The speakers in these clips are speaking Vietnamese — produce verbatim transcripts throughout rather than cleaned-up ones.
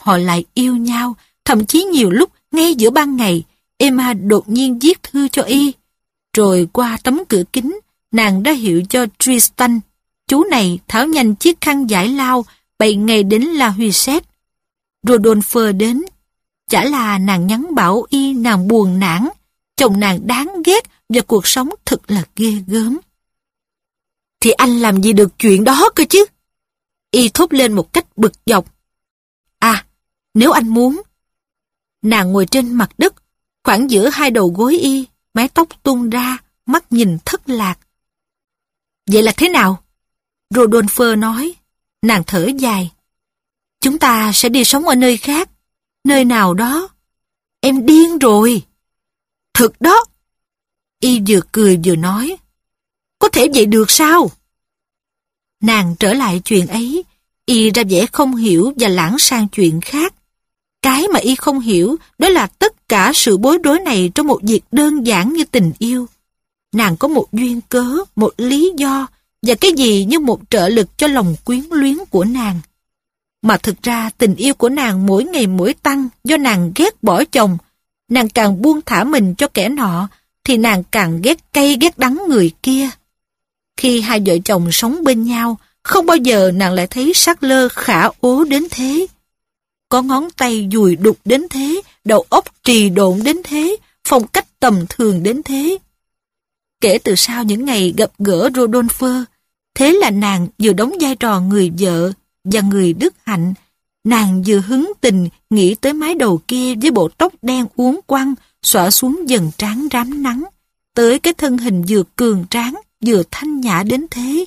họ lại yêu nhau, thậm chí nhiều lúc ngay giữa ban ngày, Emma đột nhiên viết thư cho Y. Rồi qua tấm cửa kính, nàng đã hiệu cho Tristan, chú này tháo nhanh chiếc khăn giải lao, bày ngày đến La Huisette. Rodolphe đến, chả là nàng nhắn bảo Y nàng buồn nản, chồng nàng đáng ghét và cuộc sống thật là ghê gớm. Thì anh làm gì được chuyện đó cơ chứ? Y thốt lên một cách bực dọc. À, nếu anh muốn. Nàng ngồi trên mặt đất, khoảng giữa hai đầu gối Y, mái tóc tung ra, mắt nhìn thất lạc. Vậy là thế nào? Rodolphe nói. Nàng thở dài. Chúng ta sẽ đi sống ở nơi khác, nơi nào đó. Em điên rồi. Thật đó. Y vừa cười vừa nói. Có thể vậy được sao? Nàng trở lại chuyện ấy, Y ra vẻ không hiểu và lãng sang chuyện khác. Cái mà Y không hiểu đó là tất cả sự bối rối này trong một việc đơn giản như tình yêu. Nàng có một duyên cớ, một lý do và cái gì như một trợ lực cho lòng quyến luyến của nàng. Mà thực ra tình yêu của nàng mỗi ngày mỗi tăng do nàng ghét bỏ chồng. Nàng càng buông thả mình cho kẻ nọ thì nàng càng ghét cay ghét đắng người kia. Khi hai vợ chồng sống bên nhau, không bao giờ nàng lại thấy Sackler khả ố đến thế. Có ngón tay dùi đục đến thế, đầu óc trì độn đến thế, phong cách tầm thường đến thế. Kể từ sau những ngày gặp gỡ Rodolphe, thế là nàng vừa đóng vai trò người vợ và người đức hạnh. Nàng vừa hứng tình nghĩ tới mái đầu kia với bộ tóc đen uốn quăng, xõa xuống dần trán rám nắng, tới cái thân hình vừa cường tráng, vừa thanh nhã đến thế.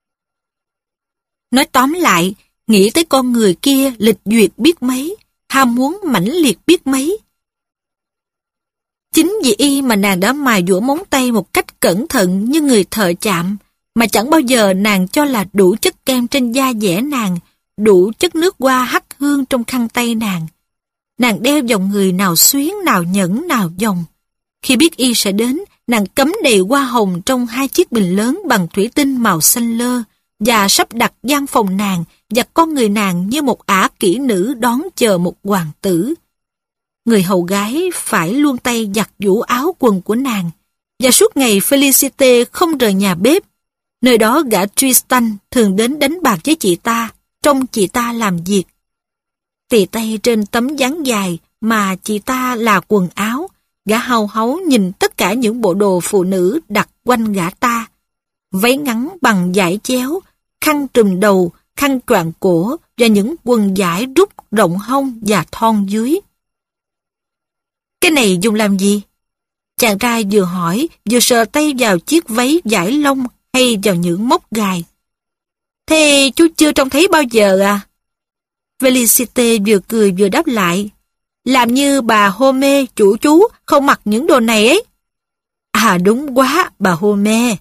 Nói tóm lại, nghĩ tới con người kia lịch duyệt biết mấy, ham muốn mãnh liệt biết mấy. Chính vì Y mà nàng đã mài dũa móng tay một cách cẩn thận như người thợ chạm, mà chẳng bao giờ nàng cho là đủ chất kem trên da dẻ nàng, đủ chất nước hoa hắc hương trong khăn tay nàng. Nàng đeo vòng người nào xuyến, nào nhẫn, nào vòng. Khi biết Y sẽ đến, nàng cắm đầy hoa hồng trong hai chiếc bình lớn bằng thủy tinh màu xanh lơ và sắp đặt gian phòng nàng và con người nàng như một ả kỹ nữ đón chờ một hoàng tử. Người hầu gái phải luôn tay giặt giũ áo quần của nàng, và suốt ngày Felicité không rời nhà bếp. Nơi đó gã Tristan thường đến đánh bạc với chị ta, trông chị ta làm việc. Tì tay trên tấm dáng dài mà chị ta là quần áo, gã hau háu nhìn tất cả những bộ đồ phụ nữ đặt quanh gã ta. Váy ngắn bằng vải chéo, khăn trùm đầu, khăn choàng cổ và những quần vải rút rộng hông và thon dưới. Cái này dùng làm gì? Chàng trai vừa hỏi, vừa sờ tay vào chiếc váy vải lông hay vào những móc gài. Thế chú chưa trông thấy bao giờ à? Felicité vừa cười vừa đáp lại. Làm như bà Home, chủ chú, không mặc những đồ này ấy. À đúng quá, bà Home.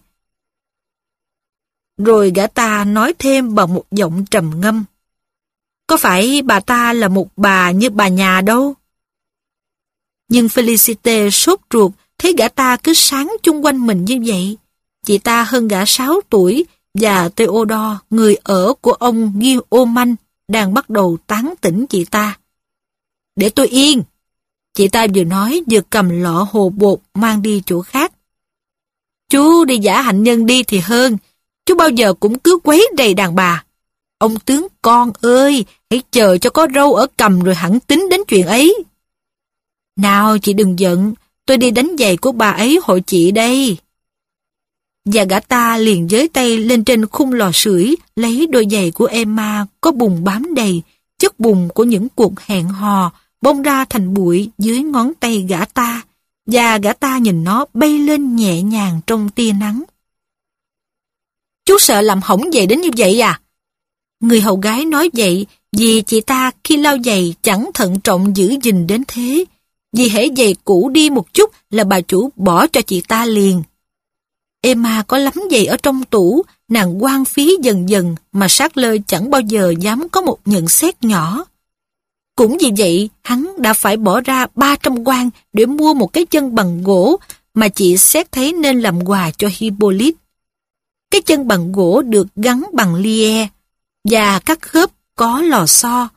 Rồi gã ta nói thêm bằng một giọng trầm ngâm. Có phải bà ta là một bà như bà nhà đâu? Nhưng Felicité sốt ruột thấy gã ta cứ sáng chung quanh mình như vậy. Chị ta hơn gã sáu tuổi và Theodore, người ở của ông Guillaume, đang bắt đầu tán tỉnh chị ta. Để tôi yên. Chị ta vừa nói vừa cầm lọ hồ bột mang đi chỗ khác. Chú đi giả hạnh nhân đi thì hơn. Chú bao giờ cũng cứ quấy rầy đàn bà. Ông tướng con ơi, hãy chờ cho có râu ở cằm rồi hẳn tính đến chuyện ấy. Nào chị đừng giận, tôi đi đánh giày của bà ấy hội chị đây. Và gã ta liền giới tay lên trên khung lò sưởi lấy đôi giày của Emma có bùn bám đầy, chất bùn của những cuộc hẹn hò bong ra thành bụi dưới ngón tay gã ta, và gã ta nhìn nó bay lên nhẹ nhàng trong tia nắng. Chú sợ làm hỏng giày đến như vậy à? Người hầu gái nói vậy vì chị ta khi lau giày chẳng thận trọng giữ gìn đến thế. Vì hễ giày cũ đi một chút là bà chủ bỏ cho chị ta liền. Emma có lắm giày ở trong tủ, nàng hoang phí dần dần mà Sackler chẳng bao giờ dám có một nhận xét nhỏ. Cũng vì vậy, hắn đã phải bỏ ra ba trăm quan để mua một cái chân bằng gỗ mà chị xét thấy nên làm quà cho Hippolyte. Cái chân bằng gỗ được gắn bằng lie và các khớp có lò xo,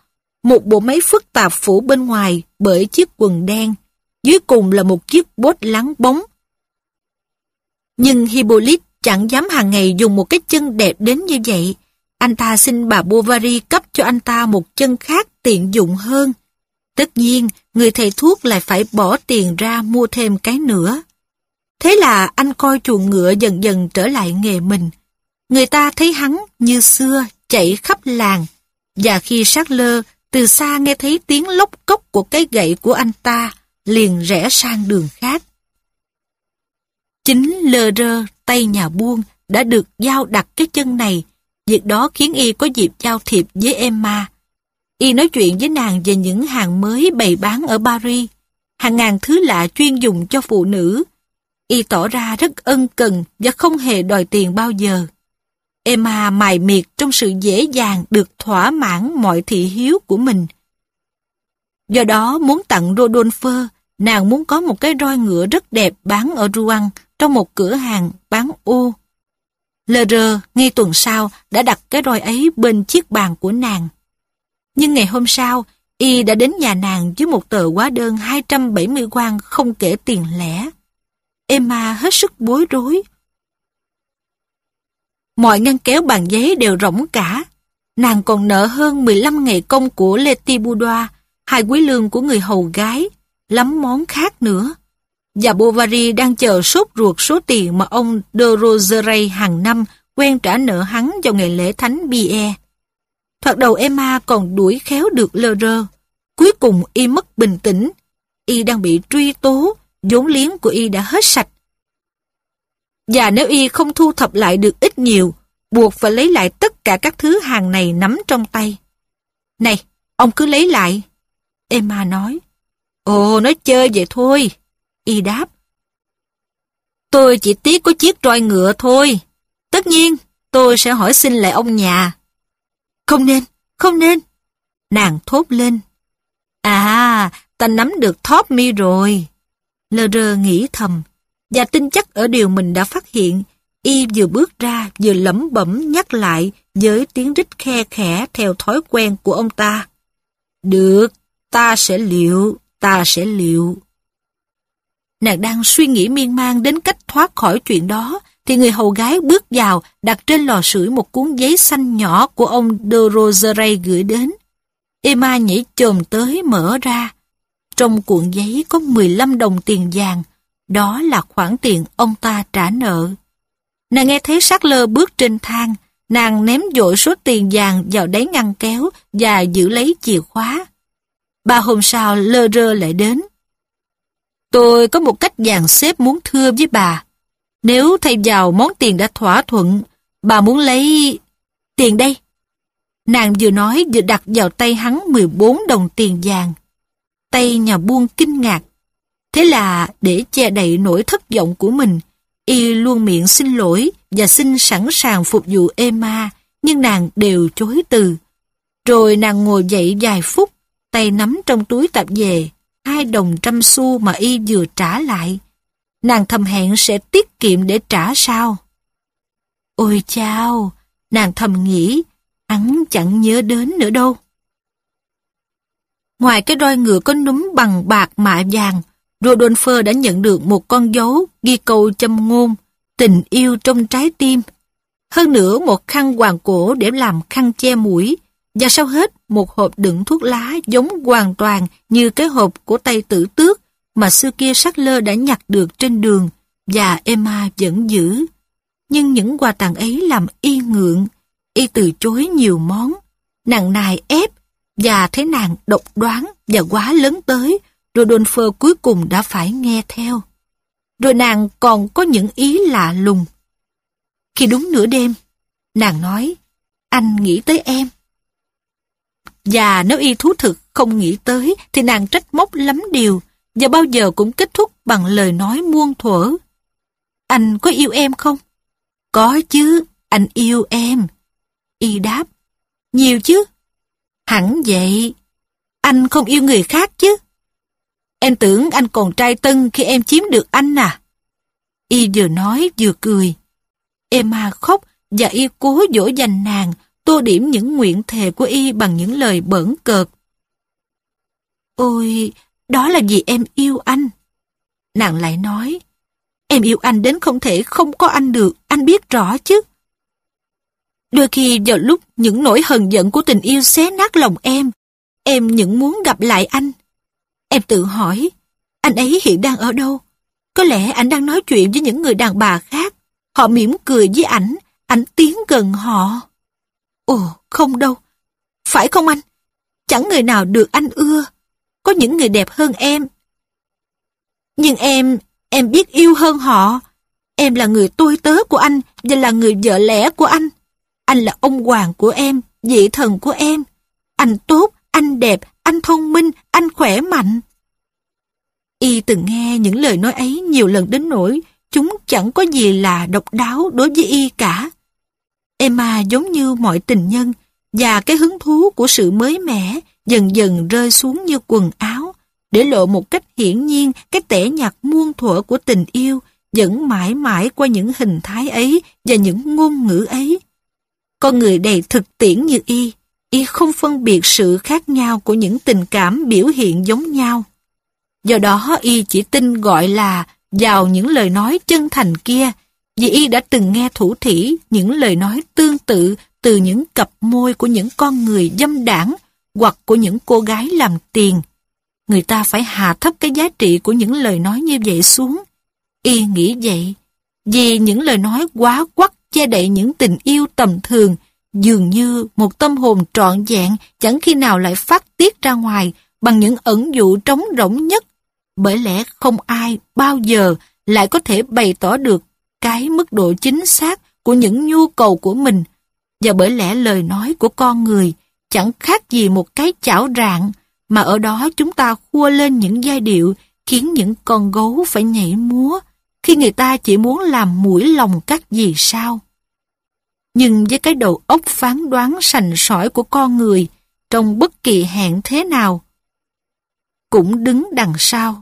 một bộ máy phức tạp phủ bên ngoài bởi chiếc quần đen, dưới cùng là một chiếc bốt láng bóng. Nhưng Hippolyte chẳng dám hàng ngày dùng một cái chân đẹp đến như vậy. Anh ta xin bà Bovary cấp cho anh ta một chân khác tiện dụng hơn. Tất nhiên, người thầy thuốc lại phải bỏ tiền ra mua thêm cái nữa. Thế là anh coi chuồng ngựa dần dần trở lại nghề mình. Người ta thấy hắn như xưa chạy khắp làng. Và khi Charles từ xa nghe thấy tiếng lóc cốc của cái gậy của anh ta, liền rẽ sang đường khác. Chính Lheureux, tay nhà buôn, đã được giao đặt cái chân này. Việc đó khiến y có dịp giao thiệp với Emma. Y nói chuyện với nàng về những hàng mới bày bán ở Paris, hàng ngàn thứ lạ chuyên dùng cho phụ nữ. Y tỏ ra rất ân cần và không hề đòi tiền bao giờ. Emma mài miệt trong sự dễ dàng được thỏa mãn mọi thị hiếu của mình. Do đó muốn tặng Rodolphe, nàng muốn có một cái roi ngựa rất đẹp bán ở Rouen trong một cửa hàng bán ô. Lheureux ngay tuần sau đã đặt cái roi ấy bên chiếc bàn của nàng. Nhưng ngày hôm sau, y đã đến nhà nàng với một tờ hóa đơn hai trăm bảy mươi won không kể tiền lẻ. Emma hết sức bối rối. Mọi ngăn kéo bàn giấy đều rỗng cả. Nàng còn nợ hơn mười lăm ngày công của Letty Boudoir, hai quý lương của người hầu gái, lắm món khác nữa. Và Bovary đang chờ sốt ruột số tiền mà ông de Roseray hàng năm quen trả nợ hắn vào ngày lễ thánh Pierre. Thoạt đầu Emma còn đuổi khéo được Lheureux. Cuối cùng y mất bình tĩnh. Y đang bị truy tố, vốn liếng của y đã hết sạch. Và nếu y không thu thập lại được ít nhiều, buộc phải lấy lại tất cả các thứ hàng này nắm trong tay. Này, ông cứ lấy lại. Emma nói. Ồ, nói chơi vậy thôi. Y đáp. Tôi chỉ tiếc có chiếc roi ngựa thôi. Tất nhiên, tôi sẽ hỏi xin lại ông nhà. Không nên, không nên. Nàng thốt lên. À, ta nắm được top mi rồi. Lheureux nghĩ thầm, và tin chắc ở điều mình đã phát hiện. Y vừa bước ra, vừa lẩm bẩm nhắc lại với tiếng rít khe khẽ theo thói quen của ông ta. Được, ta sẽ liệu, ta sẽ liệu. Nàng đang suy nghĩ miên man đến cách thoát khỏi chuyện đó, thì người hầu gái bước vào, đặt trên lò sưởi một cuốn giấy xanh nhỏ của ông de Roseray gửi đến. Emma nhảy chồm tới mở ra. Trong cuộn giấy có mười lăm đồng tiền vàng, đó là khoản tiền ông ta trả nợ. Nàng nghe thấy Charles bước trên thang, nàng ném dội số tiền vàng vào đáy ngăn kéo và giữ lấy chìa khóa. Ba hôm sau, Lheureux lại đến. Tôi có một cách dàn xếp muốn thưa với bà. Nếu thay vào món tiền đã thỏa thuận, bà muốn lấy... tiền đây. Nàng vừa nói vừa đặt vào tay hắn mười bốn đồng tiền vàng. Tay nhà buôn kinh ngạc. Thế là để che đậy nỗi thất vọng của mình, y luôn miệng xin lỗi và xin sẵn sàng phục vụ Emma, nhưng nàng đều chối từ. Rồi nàng ngồi dậy vài phút, tay nắm trong túi tạp dề hai đồng trăm xu mà y vừa trả lại. Nàng thầm hẹn sẽ tiết kiệm để trả sau. Ôi chao, nàng thầm nghĩ, hắn chẳng nhớ đến nữa đâu. Ngoài cái roi ngựa có núm bằng bạc mạ vàng, Rodolphe đã nhận được một con dấu ghi câu châm ngôn, tình yêu trong trái tim. Hơn nữa một khăn hoàng cổ để làm khăn che mũi, và sau hết một hộp đựng thuốc lá giống hoàn toàn như cái hộp của tay tử tước mà xưa kia Charles đã nhặt được trên đường, và Emma vẫn giữ. Nhưng những quà tặng ấy làm y ngượng, y từ chối nhiều món. Nàng nài ép, và thấy nàng độc đoán và quá lớn tới, Rodolphe cuối cùng đã phải nghe theo. Rồi nàng còn có những ý lạ lùng. Khi đúng nửa đêm, nàng nói, anh nghĩ tới em. Và nếu y thú thực không nghĩ tới, thì nàng trách móc lắm điều, và bao giờ cũng kết thúc bằng lời nói muôn thuở. Anh có yêu em không? Có chứ, anh yêu em. Y đáp, nhiều chứ? Hẳn vậy. Anh không yêu người khác chứ? Em tưởng anh còn trai tân khi em chiếm được anh à? Y vừa nói vừa cười. Emma khóc và y cố dỗ dành nàng, tô điểm những nguyện thề của y bằng những lời bỡn cợt. Ôi, đó là vì em yêu anh. Nàng lại nói, em yêu anh đến không thể không có anh được, anh biết rõ chứ. Đôi khi vào lúc những nỗi hờn giận của tình yêu xé nát lòng em, em những muốn gặp lại anh. Em tự hỏi, anh ấy hiện đang ở đâu? Có lẽ anh đang nói chuyện với những người đàn bà khác. Họ mỉm cười với ảnh, ảnh tiến gần họ. Ồ, không đâu. Phải không anh? Chẳng người nào được anh ưa. Có những người đẹp hơn em. Nhưng em, em biết yêu hơn họ. Em là người tôi tớ của anh và là người vợ lẽ của anh. Anh là ông hoàng của em, vị thần của em. Anh tốt, anh đẹp, anh thông minh, anh khỏe mạnh. Y từng nghe những lời nói ấy nhiều lần đến nỗi chúng chẳng có gì là độc đáo đối với Y cả. Emma giống như mọi tình nhân, và cái hứng thú của sự mới mẻ dần dần rơi xuống như quần áo, để lộ một cách hiển nhiên cái tẻ nhạt muôn thuở của tình yêu vẫn mãi mãi qua những hình thái ấy và những ngôn ngữ ấy. Con người đầy thực tiễn như Y, Y không phân biệt sự khác nhau của những tình cảm biểu hiện giống nhau. Do đó Y chỉ tin gọi là vào những lời nói chân thành kia, vì Y đã từng nghe thủ thỉ những lời nói tương tự từ những cặp môi của những con người dâm đãng hoặc của những cô gái làm tiền. Người ta phải hạ thấp cái giá trị của những lời nói như vậy xuống. Y nghĩ vậy, vì những lời nói quá quắt che đậy những tình yêu tầm thường, dường như một tâm hồn trọn vẹn chẳng khi nào lại phát tiết ra ngoài bằng những ẩn dụ trống rỗng nhất, bởi lẽ không ai bao giờ lại có thể bày tỏ được cái mức độ chính xác của những nhu cầu của mình, và bởi lẽ lời nói của con người chẳng khác gì một cái chảo rạng, mà ở đó chúng ta khua lên những giai điệu khiến những con gấu phải nhảy múa, khi người ta chỉ muốn làm mũi lòng các vì sao. Nhưng với cái đầu óc phán đoán sành sỏi của con người, trong bất kỳ hẹn thế nào, cũng đứng đằng sau.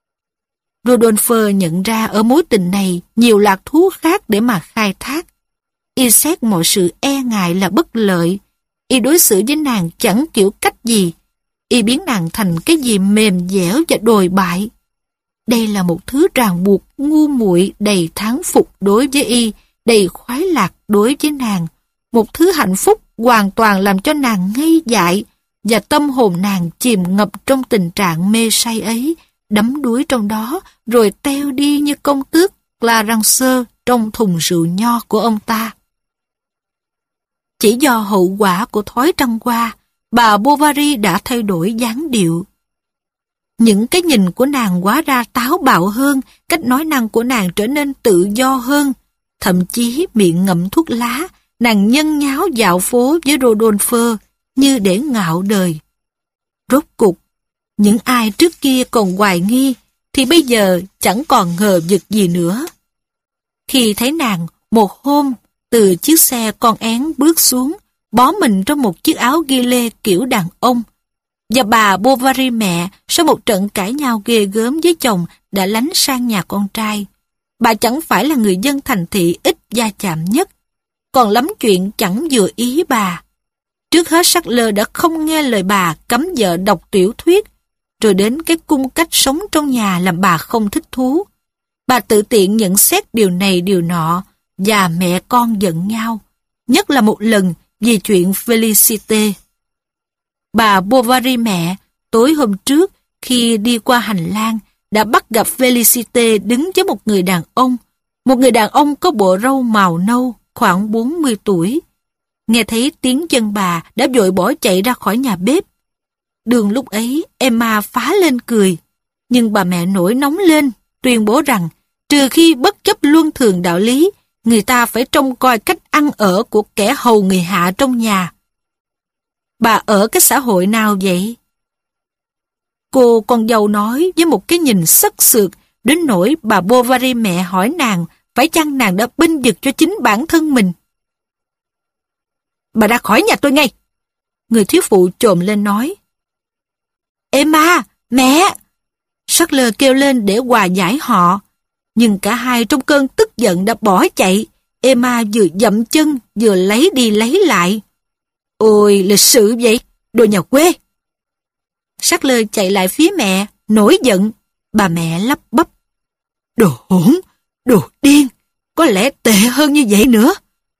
Rodolphe nhận ra ở mối tình này nhiều lạc thú khác để mà khai thác. Y xét mọi sự e ngại là bất lợi. Y đối xử với nàng chẳng kiểu cách gì. Y biến nàng thành cái gì mềm dẻo và đồi bại. Đây là một thứ ràng buộc ngu muội đầy thán phục đối với Y, đầy khoái lạc đối với nàng. Một thứ hạnh phúc hoàn toàn làm cho nàng ngây dại, và tâm hồn nàng chìm ngập trong tình trạng mê say ấy, đắm đuối trong đó, rồi teo đi như công tước Clarence trong thùng rượu nho của ông ta. Chỉ do hậu quả của thói trăng hoa, bà Bovary đã thay đổi dáng điệu. Những cái nhìn của nàng hóa ra táo bạo hơn, cách nói năng của nàng trở nên tự do hơn. Thậm chí miệng ngậm thuốc lá, nàng nhân nháo dạo phố với Rodolphe như để ngạo đời. Rốt cục, những ai trước kia còn hoài nghi, thì bây giờ chẳng còn ngờ vực gì nữa. Khi thấy nàng một hôm từ chiếc xe con én bước xuống, bó mình trong một chiếc áo ghi lê kiểu đàn ông, và bà Bovary mẹ sau một trận cãi nhau ghê gớm với chồng đã lánh sang nhà con trai. Bà chẳng phải là người dân thành thị ít va chạm nhất, còn lắm chuyện chẳng vừa ý bà. Trước hết Sackler đã không nghe lời bà cấm vợ đọc tiểu thuyết, rồi đến cái cung cách sống trong nhà làm bà không thích thú. Bà tự tiện nhận xét điều này điều nọ, và mẹ con giận nhau, nhất là một lần vì chuyện Felicité. Bà Bovary mẹ, tối hôm trước, khi đi qua hành lang, đã bắt gặp Felicité đứng với một người đàn ông, một người đàn ông có bộ râu màu nâu, khoảng bốn mươi tuổi. Nghe thấy tiếng chân bà đã vội bỏ chạy ra khỏi nhà bếp. Đường lúc ấy, Emma phá lên cười, nhưng bà mẹ nổi nóng lên, tuyên bố rằng trừ khi bất chấp luân thường đạo lý, người ta phải trông coi cách ăn ở của kẻ hầu người hạ trong nhà. Bà ở cái xã hội nào vậy? Cô con dâu nói với một cái nhìn sất sượt, đến nỗi bà Bovary mẹ hỏi nàng phải chăng nàng đã bênh vực cho chính bản thân mình. Bà ra khỏi nhà tôi ngay! Người thiếu phụ chồm lên nói. Emma, mẹ! Sackler kêu lên để hòa giải họ, nhưng cả hai trong cơn tức giận đã bỏ chạy. Emma vừa dậm chân vừa lấy đi lấy lại. Ôi, lịch sự vậy, đồ nhà quê! Sackler chạy lại phía mẹ, nổi giận. Bà mẹ lắp bắp. Đồ hỗn, đồ điên, có lẽ tệ hơn như vậy nữa.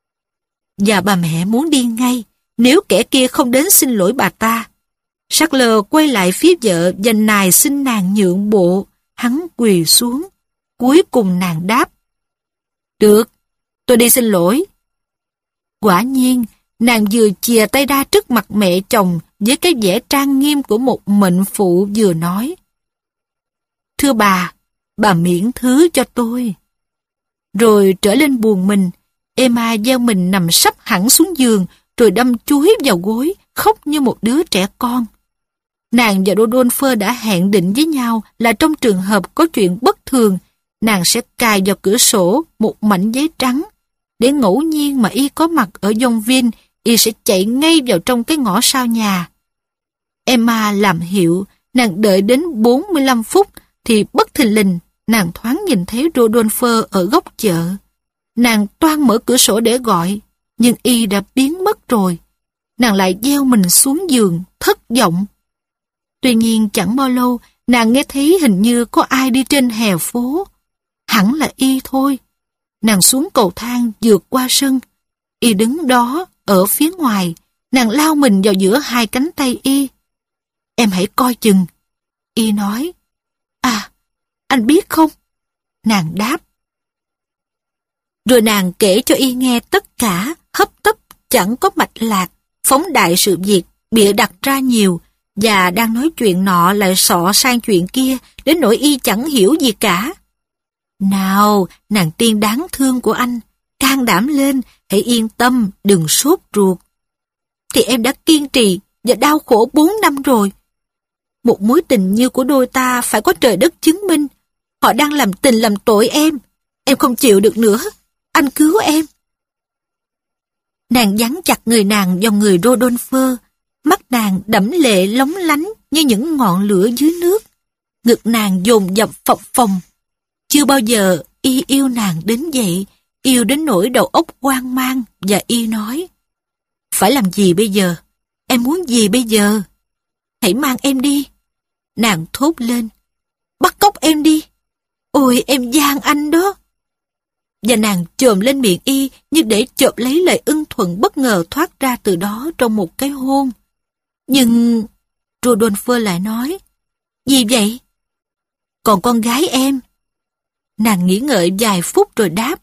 Và bà mẹ muốn đi ngay, nếu kẻ kia không đến xin lỗi bà ta. Sackler quay lại phía vợ và nài xin nàng nhượng bộ. Hắn quỳ xuống. Cuối cùng nàng đáp. Được, tôi đi xin lỗi. Quả nhiên, nàng vừa chìa tay ra trước mặt mẹ chồng với cái vẻ trang nghiêm của một mệnh phụ vừa nói. Thưa bà, bà miễn thứ cho tôi. Rồi trở lên buồng mình, Emma gieo mình nằm sấp hẳn xuống giường, rồi đâm chúi vào gối, khóc như một đứa trẻ con. Nàng và Rodolphe đã hẹn định với nhau là trong trường hợp có chuyện bất thường, nàng sẽ cài vào cửa sổ một mảnh giấy trắng, để ngẫu nhiên mà y có mặt ở Yonville, y sẽ chạy ngay vào trong cái ngõ sau nhà. Emma làm hiệu, nàng đợi đến bốn mươi lăm phút, thì bất thình lình, nàng thoáng nhìn thấy Rodolphe ở góc chợ. Nàng toan mở cửa sổ để gọi, nhưng y đã biến mất rồi. Nàng lại gieo mình xuống giường, thất vọng. Tuy nhiên chẳng bao lâu, nàng nghe thấy hình như có ai đi trên hè phố. Hẳn là y thôi. Nàng xuống cầu thang vượt qua sân. Y đứng đó, ở phía ngoài. Nàng lao mình vào giữa hai cánh tay y. Em hãy coi chừng. Y nói. À, anh biết không? Nàng đáp. Rồi nàng kể cho y nghe tất cả, hấp tấp, chẳng có mạch lạc, phóng đại sự việc, bịa đặt ra nhiều, và đang nói chuyện nọ lại xọ sang chuyện kia, đến nỗi y chẳng hiểu gì cả. Nào, nàng tiên đáng thương của anh, can đảm lên, hãy yên tâm, đừng sốt ruột. Thì em đã kiên trì và đau khổ bốn năm rồi. Một mối tình như của đôi ta phải có trời đất chứng minh. Họ đang làm tình làm tội em. Em không chịu được nữa. Anh cứu em. Nàng dán chặt người nàng vào người Rodolphe. Mắt nàng đẫm lệ lóng lánh như những ngọn lửa dưới nước. Ngực nàng dồn dập phập phồng. Chưa bao giờ y yêu nàng đến vậy, yêu đến nỗi đầu óc hoang mang, và y nói, phải làm gì bây giờ? Em muốn gì bây giờ? Hãy mang em đi. Nàng thốt lên, bắt cóc em đi. Ôi em gian anh đó. Và nàng chồm lên miệng y như để chộp lấy lời ưng thuận bất ngờ thoát ra từ đó trong một cái hôn. Nhưng Rodolphe lại nói, gì vậy? Còn con gái em? Nàng nghĩ ngợi vài phút rồi đáp,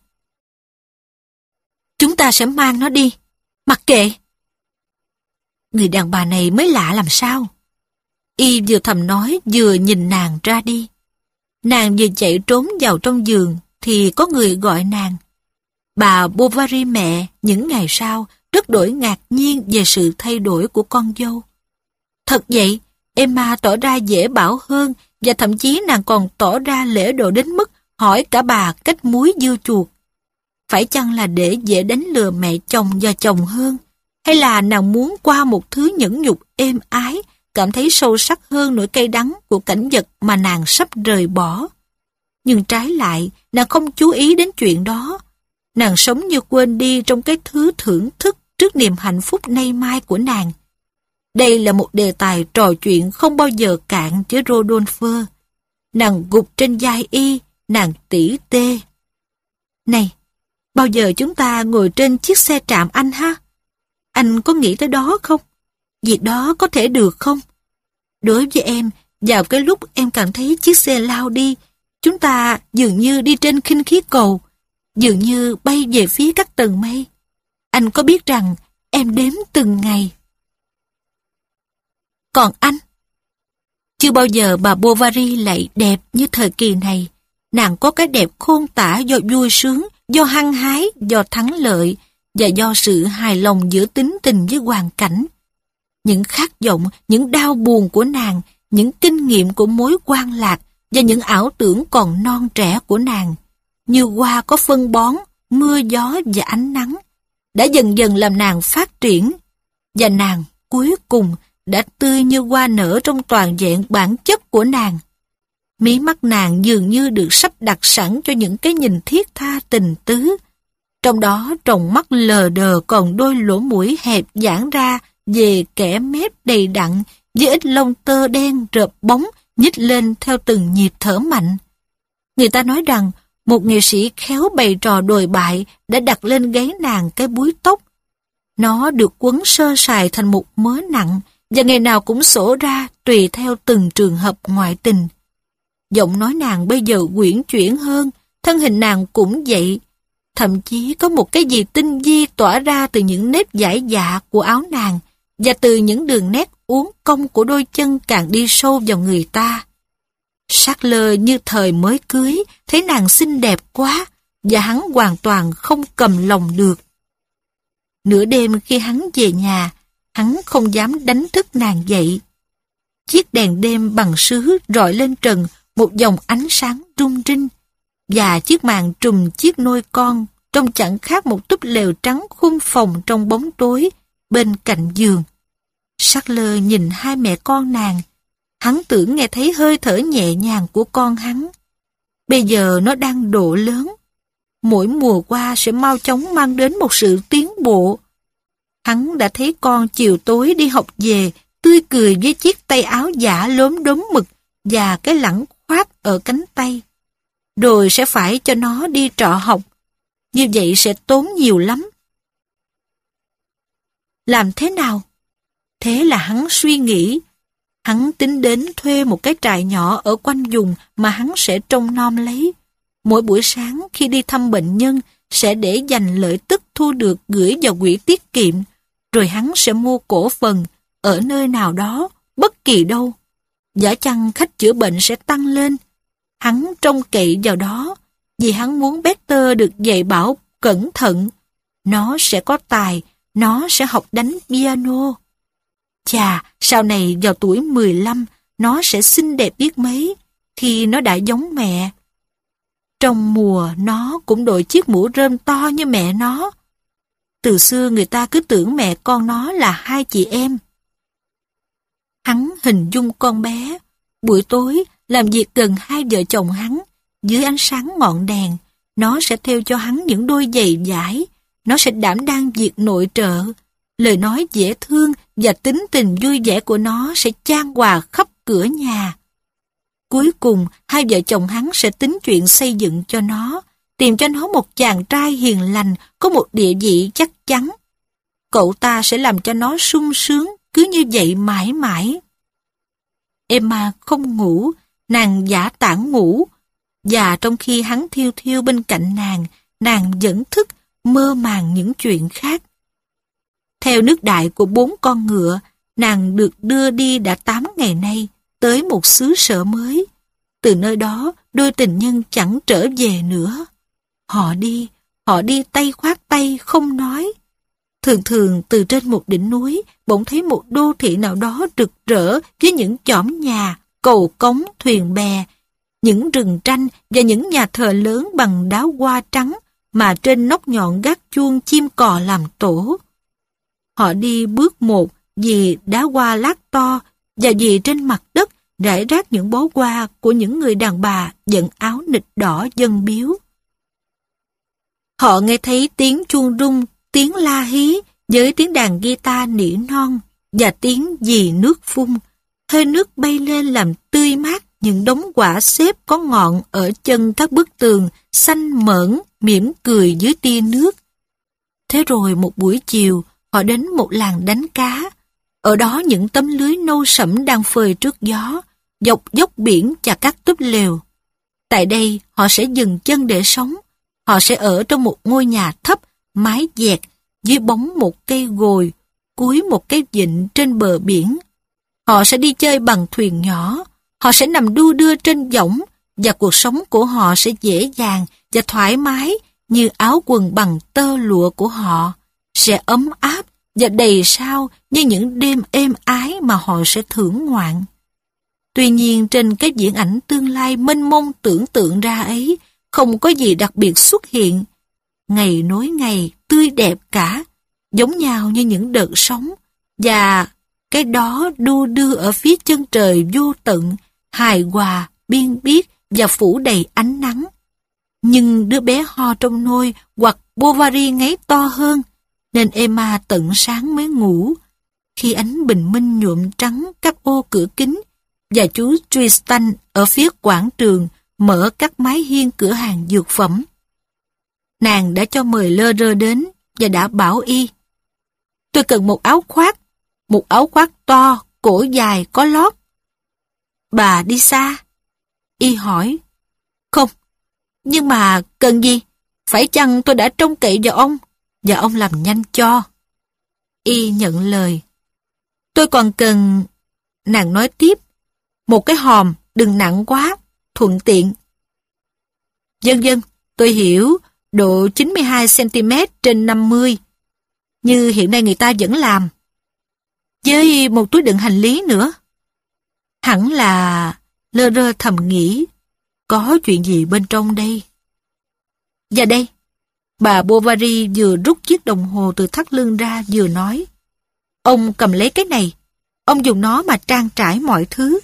chúng ta sẽ mang nó đi, mặc kệ. Người đàn bà này mới lạ làm sao? Y vừa thầm nói vừa nhìn nàng ra đi. Nàng vừa chạy trốn vào trong giường thì có người gọi nàng. Bà Bovary mẹ những ngày sau rất đổi ngạc nhiên về sự thay đổi của con dâu. Thật vậy, Emma tỏ ra dễ bảo hơn, và thậm chí nàng còn tỏ ra lễ độ đến mức hỏi cả bà cách muối dưa chuột. Phải chăng là để dễ đánh lừa mẹ chồng và chồng hơn? Hay là nàng muốn qua một thứ nhẫn nhục êm ái, cảm thấy sâu sắc hơn nỗi cay đắng của cảnh vật mà nàng sắp rời bỏ? Nhưng trái lại, nàng không chú ý đến chuyện đó. Nàng sống như quên đi trong cái thứ thưởng thức trước niềm hạnh phúc nay mai của nàng. Đây là một đề tài trò chuyện không bao giờ cạn với Rodolphe. Nàng gục trên vai y, nàng tỉ tê. Này, bao giờ chúng ta ngồi trên chiếc xe trạm anh ha? Anh có nghĩ tới đó không? Việc đó có thể được không? Đối với em, vào cái lúc em cảm thấy chiếc xe lao đi, chúng ta dường như đi trên khinh khí cầu, dường như bay về phía các tầng mây. Anh có biết rằng em đếm từng ngày. Còn anh? Chưa bao giờ bà Bovary lại đẹp như thời kỳ này. Nàng có cái đẹp khôn tả do vui sướng, do hăng hái, do thắng lợi, và do sự hài lòng giữa tính tình với hoàn cảnh. Những khát vọng, những đau buồn của nàng, những kinh nghiệm của mối quan lạc và những ảo tưởng còn non trẻ của nàng, như hoa có phân bón, mưa gió và ánh nắng, đã dần dần làm nàng phát triển, và nàng cuối cùng đã tươi như hoa nở trong toàn vẹn bản chất của nàng. Mí mắt nàng dường như được sắp đặt sẵn cho những cái nhìn thiết tha tình tứ. Trong đó tròng mắt lờ đờ còn đôi lỗ mũi hẹp giãn ra về kẻ mép đầy đặn với ít lông tơ đen rợp bóng nhích lên theo từng nhịp thở mạnh. Người ta nói rằng một nghệ sĩ khéo bày trò đồi bại đã đặt lên gáy nàng cái búi tóc. Nó được quấn sơ sài thành một mớ nặng và ngày nào cũng xổ ra tùy theo từng trường hợp ngoại tình. Giọng nói nàng bây giờ uyển chuyển hơn, thân hình nàng cũng vậy. Thậm chí có một cái gì tinh vi tỏa ra từ những nếp dải dạ của áo nàng và từ những đường nét uốn cong của đôi chân càng đi sâu vào người ta. Sackler như thời mới cưới, thấy nàng xinh đẹp quá và hắn hoàn toàn không cầm lòng được. Nửa đêm khi hắn về nhà, hắn không dám đánh thức nàng dậy. Chiếc đèn đêm bằng sứ rọi lên trần một dòng ánh sáng rung rinh, và chiếc màn trùm chiếc nôi con trông chẳng khác một túp lều trắng khung phòng trong bóng tối bên cạnh giường. Sackler nhìn hai mẹ con nàng, hắn tưởng nghe thấy hơi thở nhẹ nhàng của con hắn. Bây giờ nó đang độ lớn, mỗi mùa qua sẽ mau chóng mang đến một sự tiến bộ. Hắn đã thấy con chiều tối đi học về, tươi cười với chiếc tay áo giả lốm đốm mực và cái lẵng khoát ở cánh tay. Rồi sẽ phải cho nó đi trọ học, như vậy sẽ tốn nhiều lắm. Làm thế nào? Thế là hắn suy nghĩ. Hắn tính đến thuê một cái trại nhỏ ở quanh vùng mà hắn sẽ trông nom lấy. Mỗi buổi sáng khi đi thăm bệnh nhân sẽ để dành lợi tức thu được gửi vào quỹ tiết kiệm, rồi hắn sẽ mua cổ phần ở nơi nào đó, bất kỳ đâu. Giả chăng khách chữa bệnh sẽ tăng lên. Hắn trông cậy vào đó, vì hắn muốn Peter được dạy bảo cẩn thận. Nó sẽ có tài, nó sẽ học đánh piano. Chà, sau này vào tuổi mười lăm, nó sẽ xinh đẹp biết mấy, khi nó đã giống mẹ. Trong mùa, nó cũng đội chiếc mũ rơm to như mẹ nó. Từ xưa người ta cứ tưởng mẹ con nó là hai chị em. Hắn hình dung con bé, buổi tối làm việc gần hai vợ chồng hắn, dưới ánh sáng ngọn đèn, nó sẽ theo cho hắn những đôi giày vải, nó sẽ đảm đang việc nội trợ. Lời nói dễ thương và tính tình vui vẻ của nó sẽ chan hòa khắp cửa nhà. Cuối cùng, hai vợ chồng hắn sẽ tính chuyện xây dựng cho nó, tìm cho nó một chàng trai hiền lành, có một địa vị chắc chắn. Cậu ta sẽ làm cho nó sung sướng, cứ như vậy mãi mãi. Emma không ngủ, nàng giả tản ngủ, và trong khi hắn thiêu thiêu bên cạnh nàng, nàng vẫn thức, mơ màng những chuyện khác. Theo nước đại của bốn con ngựa, nàng được đưa đi đã tám ngày nay, tới một xứ sở mới. Từ nơi đó, đôi tình nhân chẳng trở về nữa. Họ đi, họ đi tay khoác tay, không nói. Thường thường từ trên một đỉnh núi, bỗng thấy một đô thị nào đó rực rỡ với những chõm nhà, cầu cống, thuyền bè, những rừng tranh và những nhà thờ lớn bằng đá hoa trắng mà trên nóc nhọn gác chuông chim cò làm tổ. Họ đi bước một vì đá hoa lát to và vì trên mặt đất rải rác những bó hoa của những người đàn bà dẫn áo nịt đỏ dâng biếu. Họ nghe thấy tiếng chuông rung, tiếng la hí với tiếng đàn guitar nỉ non và tiếng dì nước phun. Hơi nước bay lên làm tươi mát những đống quả xếp có ngọn ở chân các bức tường xanh mởn mỉm cười dưới tia nước. Thế rồi một buổi chiều, họ đến một làng đánh cá. Ở đó những tấm lưới nâu sẫm đang phơi trước gió, dọc dốc biển và các túp lều. Tại đây, họ sẽ dừng chân để sống. Họ sẽ ở trong một ngôi nhà thấp, mái dẹt, dưới bóng một cây gồi, cuối một cái vịnh trên bờ biển. Họ sẽ đi chơi bằng thuyền nhỏ. Họ sẽ nằm đu đưa trên võng, và cuộc sống của họ sẽ dễ dàng và thoải mái như áo quần bằng tơ lụa của họ, sẽ ấm áp và đầy sao như những đêm êm ái mà họ sẽ thưởng ngoạn. Tuy nhiên trên cái diễn ảnh tương lai mênh mông tưởng tượng ra ấy, không có gì đặc biệt xuất hiện. Ngày nối ngày tươi đẹp cả, giống nhau như những đợt sóng, và cái đó đu đưa ở phía chân trời vô tận, hài hòa, biên biếc và phủ đầy ánh nắng. Nhưng đứa bé ho trong nôi hoặc Bovary ngáy to hơn, nên Emma tận sáng mới ngủ. khi ánh bình minh nhuộm trắng các ô cửa kính và chú Tristan ở phía quảng trường mở các mái hiên cửa hàng dược phẩm. Nàng đã cho mời Lơ Rơ đến và đã bảo y: tôi cần một áo khoác, một áo khoác to, cổ dài, có lót. Bà đi xa? Y hỏi. Không, nhưng mà cần gì? Phải chăng tôi đã trông cậy vào ông, và ông làm nhanh cho? Y nhận lời. Tôi còn cần... Nàng nói tiếp. Một cái hòm, đừng nặng quá, thuận tiện. Vâng vâng, tôi hiểu, độ chín mươi hai xăng-ti-mét trên năm mươi. Như hiện nay người ta vẫn làm. Với một túi đựng hành lý nữa. Hẳn là... Lơ Rơ thầm nghĩ, có chuyện gì bên trong đây? Và đây, bà Bovary vừa rút chiếc đồng hồ từ thắt lưng ra vừa nói. Ông cầm lấy cái này, ông dùng nó mà trang trải mọi thứ.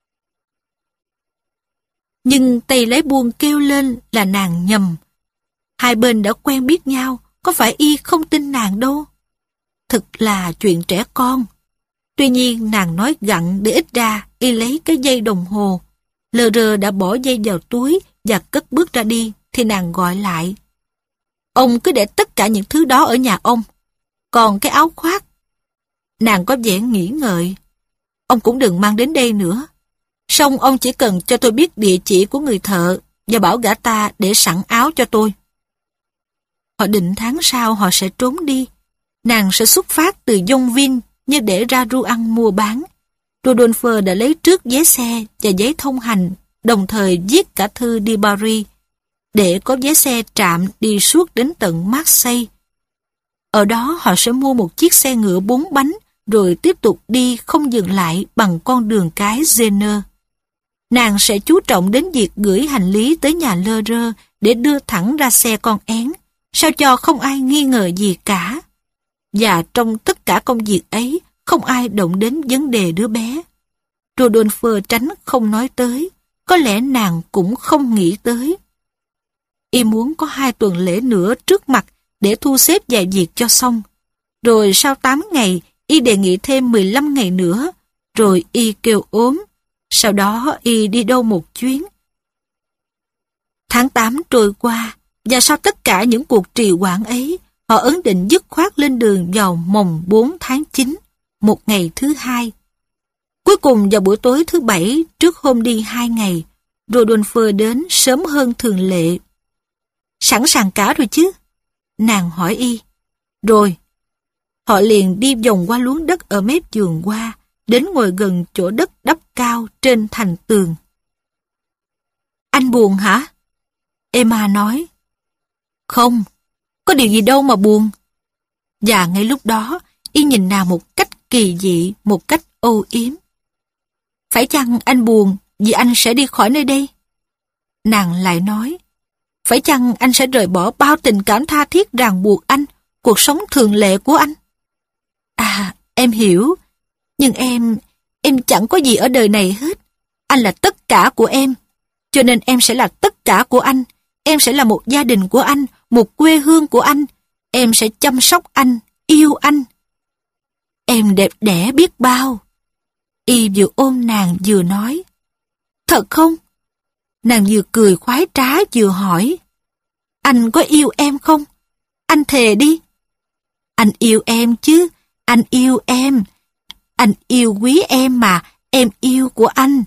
Nhưng tay lái buôn kêu lên là nàng nhầm. Hai bên đã quen biết nhau, có phải y không tin nàng đâu. Thực là chuyện trẻ con. Tuy nhiên nàng nói gặn để ít ra y lấy cái dây đồng hồ. Lơ Rơ đã bỏ dây vào túi và cất bước ra đi, thì nàng gọi lại. Ông cứ để tất cả những thứ đó ở nhà ông. Còn cái áo khoác. Nàng có vẻ nghĩ ngợi. Ông cũng đừng mang đến đây nữa. Xong ông chỉ cần cho tôi biết địa chỉ của người thợ và bảo gã ta để sẵn áo cho tôi. Họ định tháng sau họ sẽ trốn đi. Nàng sẽ xuất phát từ Yonville như để ra Rouen mua bán. Rodolphe đã lấy trước vé xe và giấy thông hành, đồng thời viết cả thư đi Paris, để có vé xe trạm đi suốt đến tận Marseille. Ở đó họ sẽ mua một chiếc xe ngựa bốn bánh, rồi tiếp tục đi không dừng lại bằng con đường cái Jenner. Nàng sẽ chú trọng đến việc gửi hành lý tới nhà Lơ Rơ để đưa thẳng ra xe con én, sao cho không ai nghi ngờ gì cả. Và trong tất cả công việc ấy, không ai động đến vấn đề đứa bé. Rodolphe tránh không nói tới, có lẽ nàng cũng không nghĩ tới. Y muốn có hai tuần lễ nữa trước mặt để thu xếp vài việc cho xong. Rồi sau tám ngày, Y đề nghị thêm mười lăm ngày nữa, rồi Y kêu ốm. Sau đó Y đi đâu một chuyến. Tháng tám trôi qua, và sau tất cả những cuộc trì hoãn ấy, họ ấn định dứt khoát lên đường vào mồng bốn tháng chín, một ngày thứ hai. Cuối cùng vào buổi tối thứ bảy, trước hôm đi hai ngày, Rodolphe đến sớm hơn thường lệ. Sẵn sàng cả rồi chứ? Nàng hỏi Y. Rồi. Họ liền đi vòng qua luống đất ở mép vườn hoa, đến ngồi gần chỗ đất đắp cao trên thành tường. Anh buồn hả? Emma nói. Không, có điều gì đâu mà buồn. Và ngay lúc đó, Y nhìn nàng một cách kỳ dị, một cách âu yếm. Phải chăng anh buồn vì anh sẽ đi khỏi nơi đây? Nàng lại nói. Phải chăng anh sẽ rời bỏ bao tình cảm tha thiết ràng buộc anh, cuộc sống thường lệ của anh? À, em hiểu. Nhưng em, em chẳng có gì ở đời này hết. Anh là tất cả của em. Cho nên em sẽ là tất cả của anh. Em sẽ là một gia đình của anh, một quê hương của anh. Em sẽ chăm sóc anh, yêu anh. Em đẹp đẽ biết bao. Y vừa ôm nàng vừa nói. Thật không? Nàng vừa cười khoái trá vừa hỏi. Anh có yêu em không? Anh thề đi. Anh yêu em chứ. Anh yêu em. Anh yêu quý em mà. Em yêu của anh.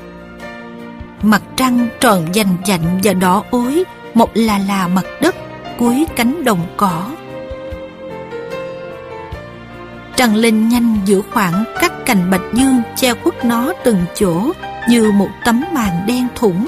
Mặt trăng tròn vành vạnh và đỏ ối, một là là mặt đất, cuối cánh đồng cỏ. Trăng lên nhanh giữa khoảng các cành bạch dương che khuất nó từng chỗ như một tấm màn đen thủng.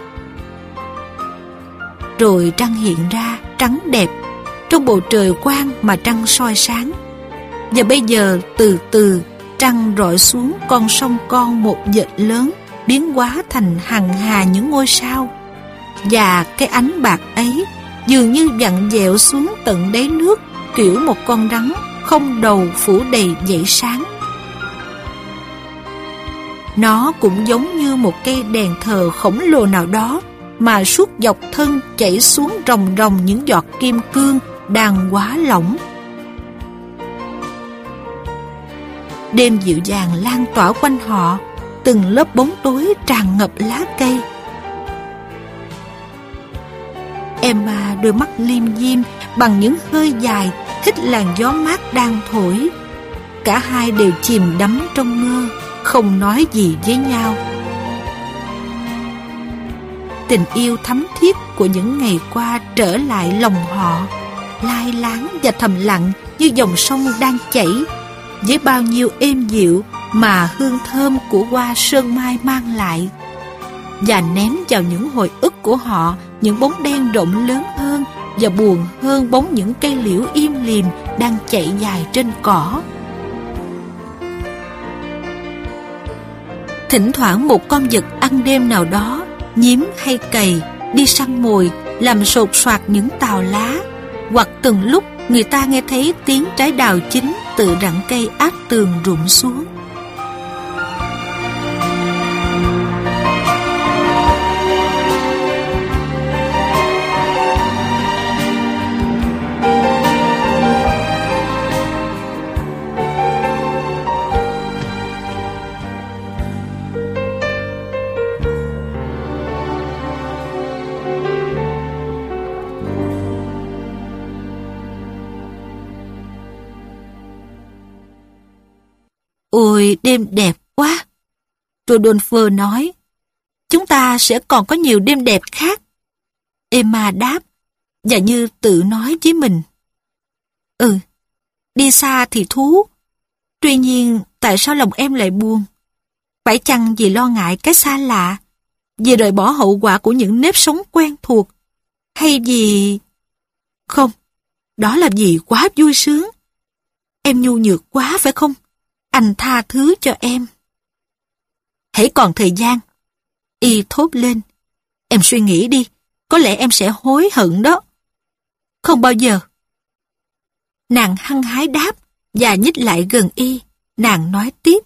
Rồi trăng hiện ra trắng đẹp trong bầu trời quang mà trăng soi sáng. Và bây giờ từ từ trăng rọi xuống con sông con một vệt lớn, biến hóa thành hằng hà những ngôi sao. Và cái ánh bạc ấy dường như vặn vẹo xuống tận đáy nước, kiểu một con rắn không đầu phủ đầy dãy sáng. Nó cũng giống như một cây đèn thờ khổng lồ nào đó mà suốt dọc thân chảy xuống ròng ròng những giọt kim cương đang hóa lỏng. Đêm dịu dàng lan tỏa quanh họ, từng lớp bóng tối tràn ngập lá cây. Emma đôi mắt liêm diêm bằng những hơi dài hít làn gió mát đang thổi. Cả hai đều chìm đắm trong mơ, không nói gì với nhau. Tình yêu thắm thiết của những ngày qua trở lại lòng họ, lai láng và thầm lặng như dòng sông đang chảy, với bao nhiêu êm dịu mà hương thơm của hoa sơn mai mang lại, và ném vào những hồi ức của họ những bóng đen rộng lớn hơn và buồn hơn bóng những cây liễu im lìm đang chạy dài trên cỏ. Thỉnh thoảng một con vật ăn đêm nào đó, nhím hay cầy, đi săn mồi làm sột soạt những tàu lá, hoặc từng lúc người ta nghe thấy tiếng trái đào chín từ rặng cây át tường rụng xuống. Ôi, đêm đẹp quá, Rodolphe nói. Chúng ta sẽ còn có nhiều đêm đẹp khác. Emma đáp, và như tự nói với mình. Ừ, đi xa thì thú. Tuy nhiên, tại sao lòng em lại buồn? Phải chăng vì lo ngại cái xa lạ, vì rời bỏ hậu quả của những nếp sống quen thuộc, hay vì... Không, đó là vì quá vui sướng. Em nhu nhược quá phải không? Anh tha thứ cho em. Hãy còn thời gian. Y thốt lên. Em suy nghĩ đi, có lẽ em sẽ hối hận đó. Không bao giờ. Nàng hăng hái đáp và nhích lại gần Y. Nàng nói tiếp.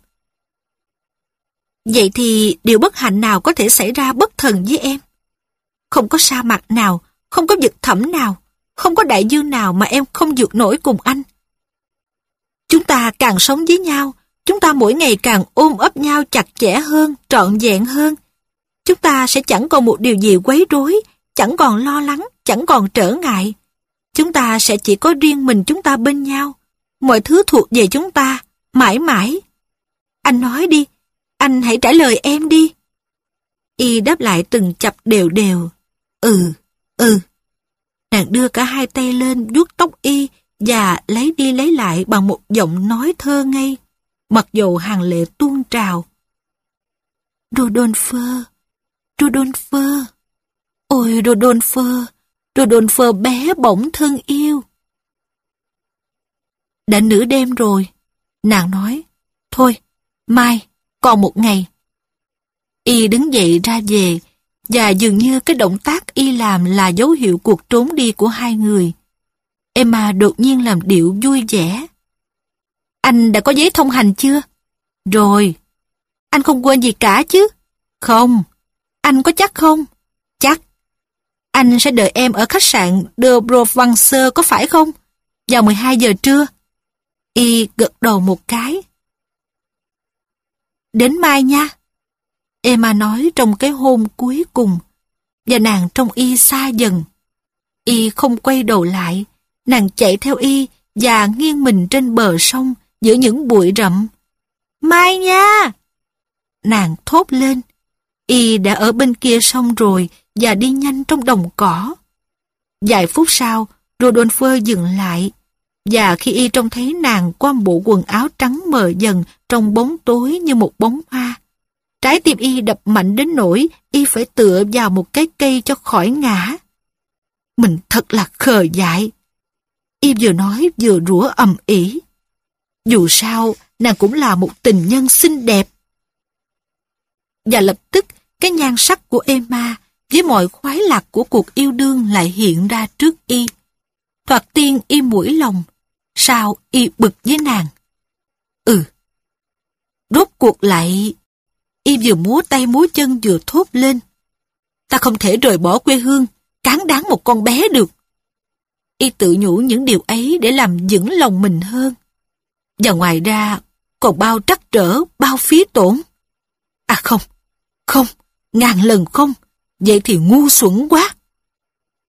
Vậy thì điều bất hạnh nào có thể xảy ra bất thần với em? Không có sa mạc nào, không có vực thẳm nào, không có đại dương nào mà em không vượt nổi cùng anh. Chúng ta càng sống với nhau, chúng ta mỗi ngày càng ôm ấp nhau chặt chẽ hơn, trọn vẹn hơn. Chúng ta sẽ chẳng còn một điều gì quấy rối, chẳng còn lo lắng, chẳng còn trở ngại. Chúng ta sẽ chỉ có riêng mình chúng ta bên nhau. Mọi thứ thuộc về chúng ta, mãi mãi. Anh nói đi, anh hãy trả lời em đi. Y đáp lại từng chập đều đều. Ừ, ừ. Nàng đưa cả hai tay lên vuốt tóc Y và lấy đi lấy lại bằng một giọng nói thơ ngây, mặc dầu hàng lệ tuôn trào. Rodolphe, Rodolphe, ôi Rodolphe, Rodolphe bé bỏng thân yêu. Đã nửa đêm rồi, nàng nói, thôi, mai, còn một ngày. Y đứng dậy ra về, và dường như cái động tác Y làm là dấu hiệu cuộc trốn đi của hai người. Emma đột nhiên làm điệu vui vẻ. Anh đã có giấy thông hành chưa? Rồi. Anh không quên gì cả chứ? Không. Anh có chắc không? Chắc. Anh sẽ đợi em ở khách sạn De Provence có phải không? Vào mười hai giờ trưa. Y gật đầu một cái. Đến mai nha. Emma nói trong cái hôn cuối cùng, và nàng trông Y xa dần. Y không quay đầu lại, nàng chạy theo Y và nghiêng mình trên bờ sông giữa những bụi rậm. Mai nha! Nàng thốt lên. Y đã ở bên kia sông rồi và đi nhanh trong đồng cỏ. Vài phút sau, Rodolphe dừng lại, và khi y trông thấy nàng qua bộ quần áo trắng mờ dần trong bóng tối như một bóng hoa, trái tim y đập mạnh đến nỗi y phải tựa vào một cái cây cho khỏi ngã. Mình thật là khờ dại. Y vừa nói vừa rủa ầm ĩ. Dù sao, nàng cũng là một tình nhân xinh đẹp. Và lập tức, cái nhan sắc của Emma với mọi khoái lạc của cuộc yêu đương lại hiện ra trước y. Thoạt tiên y mũi lòng, sao y bực với nàng. Ừ, rốt cuộc lại... Y vừa múa tay múa chân vừa thốt lên. Ta không thể rời bỏ quê hương, cán đáng một con bé được. Y tự nhủ những điều ấy để làm vững lòng mình hơn. Và ngoài ra, còn bao trắc trở, bao phí tổn. À không, không, ngàn lần không, vậy thì ngu xuẩn quá.